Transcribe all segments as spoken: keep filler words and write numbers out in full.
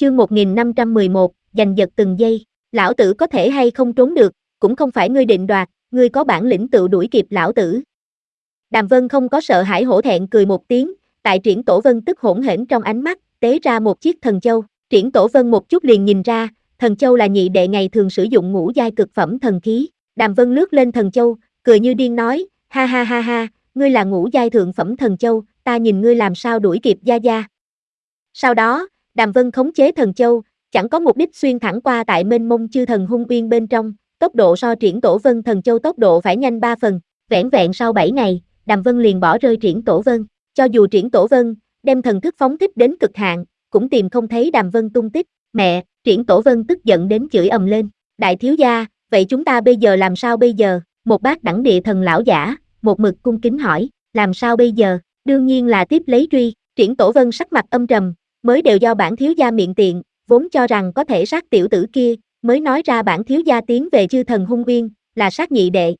Chương một nghìn năm trăm mười một, giành giật từng giây. Lão tử có thể hay không trốn được, cũng không phải ngươi định đoạt, ngươi có bản lĩnh tự đuổi kịp lão tử. Đàm Vân không có sợ hãi hổ thẹn cười một tiếng, tại Triển Tổ Vân tức hỗn hển trong ánh mắt, tế ra một chiếc thần châu. Triển Tổ Vân một chút liền nhìn ra, thần châu là nhị đệ ngày thường sử dụng ngũ giai cực phẩm thần khí. Đàm Vân lướt lên thần châu, cười như điên nói, ha ha ha ha, ngươi là ngũ giai thượng phẩm thần châu, ta nhìn ngươi làm sao đuổi kịp gia gia. Sau đó, Đàm Vân khống chế thần châu, chẳng có mục đích xuyên thẳng qua tại mênh mông chư thần hung uyên bên trong, tốc độ so Triển Tổ Vân thần châu tốc độ phải nhanh ba phần, vẻn vẹn sau bảy ngày, Đàm Vân liền bỏ rơi Triển Tổ Vân, cho dù Triển Tổ Vân đem thần thức phóng thích đến cực hạn, cũng tìm không thấy Đàm Vân tung tích. Mẹ, Triển Tổ Vân tức giận đến chửi ầm lên, đại thiếu gia, vậy chúng ta bây giờ làm sao bây giờ? Một bát đẳng địa thần lão giả, một mực cung kính hỏi, làm sao bây giờ? Đương nhiên là tiếp lấy truy. Triển Tổ Vân sắc mặt âm trầm, mới đều do bản thiếu gia miệng tiện, vốn cho rằng có thể sát tiểu tử kia, mới nói ra bản thiếu gia tiến về chư thần hung uyên, là sát nhị đệ.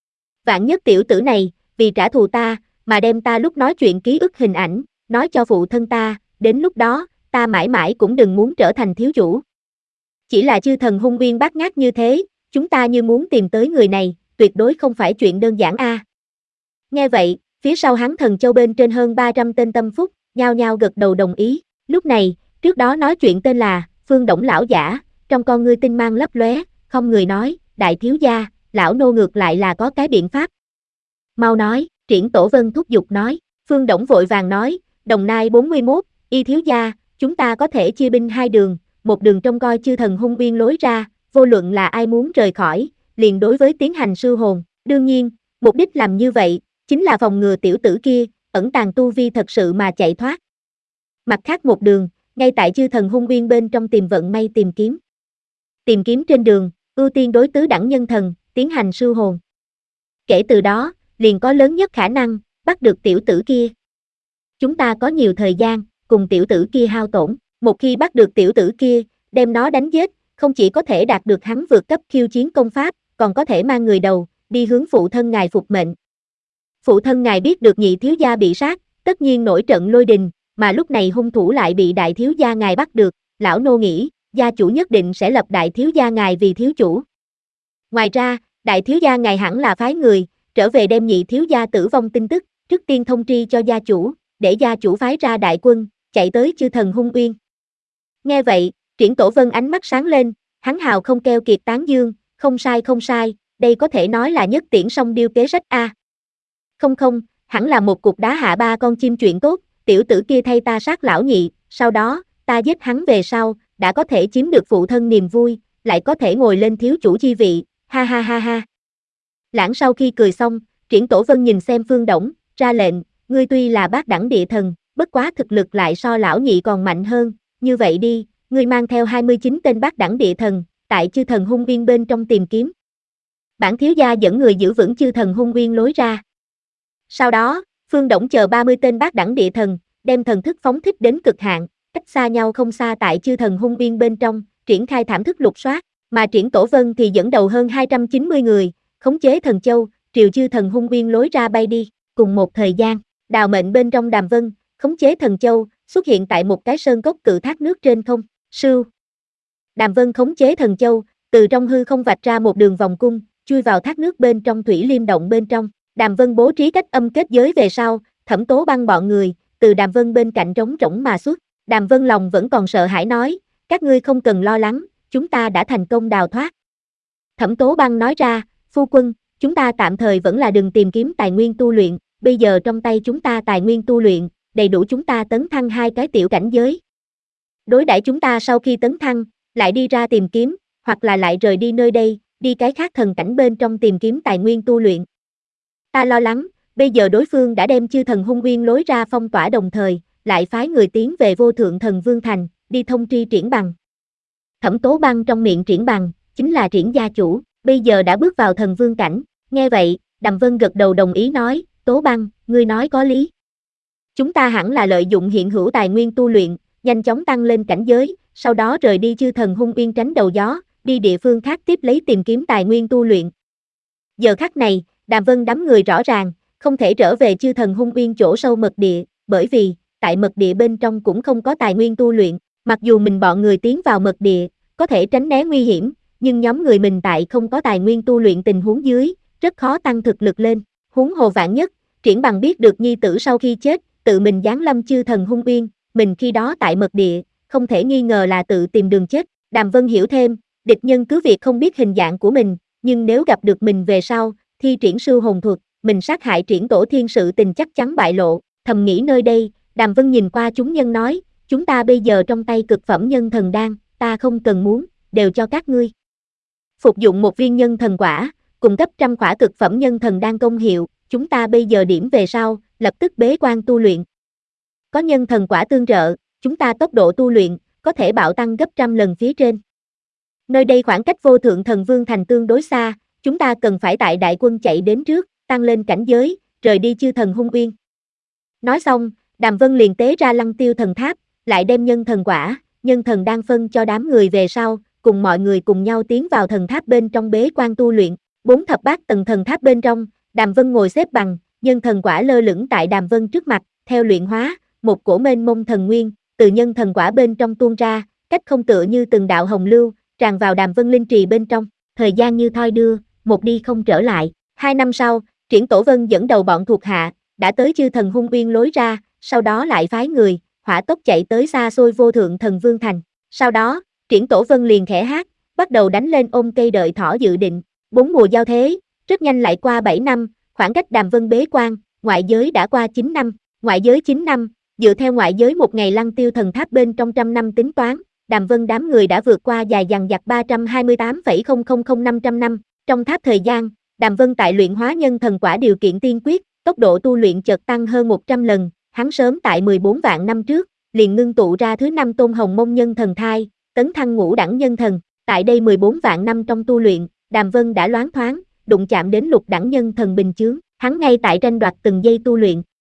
Vạn nhất tiểu tử này, vì trả thù ta, mà đem ta lúc nói chuyện ký ức hình ảnh, nói cho phụ thân ta, đến lúc đó, ta mãi mãi cũng đừng muốn trở thành thiếu chủ. Chỉ là chư thần hung uyên bát ngát như thế, chúng ta như muốn tìm tới người này, tuyệt đối không phải chuyện đơn giản a. À. Nghe vậy, phía sau hắn thần châu bên trên hơn ba trăm tên tâm phúc, nhao nhao gật đầu đồng ý. Lúc này, trước đó nói chuyện tên là Phương Đổng lão giả, trong con ngươi tinh mang lấp lóe, không người nói, đại thiếu gia, lão nô ngược lại là có cái biện pháp. Mau nói, Triển Tổ Vân thúc giục nói. Phương Đổng vội vàng nói, Đồng Nai bốn mươi mốt, y thiếu gia, chúng ta có thể chia binh hai đường, một đường trông coi chư thần hung uyên lối ra, vô luận là ai muốn rời khỏi, liền đối với tiến hành sư hồn. Đương nhiên, mục đích làm như vậy, chính là phòng ngừa tiểu tử kia, ẩn tàng tu vi thật sự mà chạy thoát. Mặt khác một đường, ngay tại chư thần hung uyên bên trong tìm vận may tìm kiếm. Tìm kiếm trên đường, ưu tiên đối tứ đẳng nhân thần, tiến hành sư hồn. Kể từ đó, liền có lớn nhất khả năng, bắt được tiểu tử kia. Chúng ta có nhiều thời gian, cùng tiểu tử kia hao tổn. Một khi bắt được tiểu tử kia, đem nó đánh giết, không chỉ có thể đạt được hắn vượt cấp khiêu chiến công pháp, còn có thể mang người đầu, đi hướng phụ thân ngài phục mệnh. Phụ thân ngài biết được nhị thiếu gia bị sát, tất nhiên nổi trận lôi đình, mà lúc này hung thủ lại bị đại thiếu gia ngài bắt được, lão nô nghĩ, gia chủ nhất định sẽ lập đại thiếu gia ngài vì thiếu chủ. Ngoài ra, đại thiếu gia ngài hẳn là phái người, trở về đem nhị thiếu gia tử vong tin tức, trước tiên thông tri cho gia chủ, để gia chủ phái ra đại quân, chạy tới chư thần hung uyên. Nghe vậy, Triển Tổ Vân ánh mắt sáng lên, hắn hào không keo kiệt tán dương, không sai không sai, đây có thể nói là nhất tiễn song điêu kế sách a. Không không, hẳn là một cục đá hạ ba con chim chuyện tốt, tiểu tử kia thay ta sát lão nhị, sau đó, ta giết hắn về sau, đã có thể chiếm được phụ thân niềm vui, lại có thể ngồi lên thiếu chủ chi vị, ha ha ha ha. Lãng sau khi cười xong, Triển Tổ Vân nhìn xem Phương Đổng, ra lệnh, ngươi tuy là bát đẳng địa thần, bất quá thực lực lại so lão nhị còn mạnh hơn, như vậy đi, ngươi mang theo hai mươi chín tên bát đẳng địa thần, tại chư thần hung uyên bên trong tìm kiếm. Bản thiếu gia dẫn người giữ vững chư thần hung uyên lối ra. Sau đó, Phương Đổng chờ ba mươi tên bát đẳng địa thần, đem thần thức phóng thích đến cực hạn, cách xa nhau không xa tại chư thần hung uyên bên trong, triển khai thảm thức lục soát, mà Triển Tổ Vân thì dẫn đầu hơn hai trăm chín mươi người, khống chế thần châu, triều chư thần hung uyên lối ra bay đi. Cùng một thời gian, Đào Mệnh bên trong Đàm Vân, khống chế thần châu, xuất hiện tại một cái sơn cốc cự thác nước trên không, sưu. Đàm Vân khống chế thần châu, từ trong hư không vạch ra một đường vòng cung, chui vào thác nước bên trong thủy liêm động bên trong. Đàm Vân bố trí cách âm kết giới về sau, Thẩm Tố Băng bọn người, từ Đàm Vân bên cạnh trống rỗng mà xuất. Đàm Vân lòng vẫn còn sợ hãi nói, các ngươi không cần lo lắng, chúng ta đã thành công đào thoát. Thẩm Tố Băng nói ra, phu quân, chúng ta tạm thời vẫn là đừng tìm kiếm tài nguyên tu luyện, bây giờ trong tay chúng ta tài nguyên tu luyện, đầy đủ chúng ta tấn thăng hai cái tiểu cảnh giới. Đối đãi chúng ta sau khi tấn thăng, lại đi ra tìm kiếm, hoặc là lại rời đi nơi đây, đi cái khác thần cảnh bên trong tìm kiếm tài nguyên tu luyện. Ta lo lắng, bây giờ đối phương đã đem chư thần hung uyên lối ra phong tỏa đồng thời, lại phái người tiến về vô thượng thần vương thành, đi thông tri Triển Bằng. Thẩm Tố Băng trong miệng Triển Bằng, chính là Triển gia chủ, bây giờ đã bước vào thần vương cảnh, nghe vậy, Đàm Vân gật đầu đồng ý nói, Tố Băng, ngươi nói có lý. Chúng ta hẳn là lợi dụng hiện hữu tài nguyên tu luyện, nhanh chóng tăng lên cảnh giới, sau đó rời đi chư thần hung uyên tránh đầu gió, đi địa phương khác tiếp lấy tìm kiếm tài nguyên tu luyện. Giờ khắc này, Đàm Vân đám người rõ ràng, không thể trở về chư thần hung uyên chỗ sâu mật địa, bởi vì, tại mật địa bên trong cũng không có tài nguyên tu luyện, Mặc dù mình bọn người tiến vào mật địa, có thể tránh né nguy hiểm, nhưng nhóm người mình tại không có tài nguyên tu luyện tình huống dưới, rất khó tăng thực lực lên. Huống hồ vạn nhất, Triển Bằng biết được nhi tử sau khi chết, tự mình giáng lâm chư thần hung uyên, mình khi đó tại mật địa, không thể nghi ngờ là tự tìm đường chết. Đàm Vân hiểu thêm, địch nhân cứ việc không biết hình dạng của mình, nhưng nếu gặp được mình về sau, thi triển sư hồn thuật, mình sát hại Triển Tổ Thiên sự tình chắc chắn bại lộ. Thầm nghĩ nơi đây, Đàm Vân nhìn qua chúng nhân nói, chúng ta bây giờ trong tay cực phẩm nhân thần đan, ta không cần muốn, đều cho các ngươi. Phục dụng một viên nhân thần quả, cung cấp trăm khỏa cực phẩm nhân thần đan công hiệu, chúng ta bây giờ điểm về sau, lập tức bế quan tu luyện. Có nhân thần quả tương trợ, chúng ta tốc độ tu luyện, có thể bạo tăng gấp trăm lần phía trên. Nơi đây khoảng cách vô thượng thần vương thành tương đối xa, chúng ta cần phải tại đại quân chạy đến trước, tăng lên cảnh giới, rời đi chư thần hung uyên. Nói xong, Đàm Vân liền tế ra lăng tiêu thần tháp, lại đem nhân thần quả, nhân thần đan phân cho đám người về sau, cùng mọi người cùng nhau tiến vào thần tháp bên trong bế quan tu luyện. Bốn thập bát tầng thần tháp bên trong, Đàm Vân ngồi xếp bằng, nhân thần quả lơ lửng tại Đàm Vân trước mặt, theo luyện hóa, một cổ mênh mông thần nguyên, từ nhân thần quả bên trong tuôn ra, cách không tựa như từng đạo hồng lưu, tràn vào Đàm Vân linh trì bên trong, thời gian như thoi đưa, một đi không trở lại. Hai năm sau, Triển Tổ Vân dẫn đầu bọn thuộc hạ, đã tới chư thần hung uyên lối ra, sau đó lại phái người, hỏa tốc chạy tới xa xôi vô thượng thần vương thành. Sau đó, Triển Tổ Vân liền khẽ hát, bắt đầu đánh lên ôm cây đợi thỏ dự định. Bốn mùa giao thế, rất nhanh lại qua bảy năm, khoảng cách Đàm Vân bế quan, ngoại giới đã qua chín năm. Ngoại giới chín năm, dựa theo ngoại giới một ngày lăng tiêu thần tháp bên trong trăm năm tính toán, Đàm Vân đám người đã vượt qua dài dằng dặc ba trăm hai mươi tám phẩy không không không năm trăm năm. Trong tháp thời gian, Đàm Vân tại luyện hóa nhân thần quả điều kiện tiên quyết, tốc độ tu luyện chợt tăng hơn một trăm lần, hắn sớm tại mười bốn vạn năm trước, liền ngưng tụ ra thứ năm tôn hồng mông nhân thần thai, tấn thăng ngũ đẳng nhân thần. Tại đây mười bốn vạn năm trong tu luyện, Đàm Vân đã loáng thoáng, đụng chạm đến lục đẳng nhân thần bình chướng, hắn ngay tại tranh đoạt từng giây tu luyện,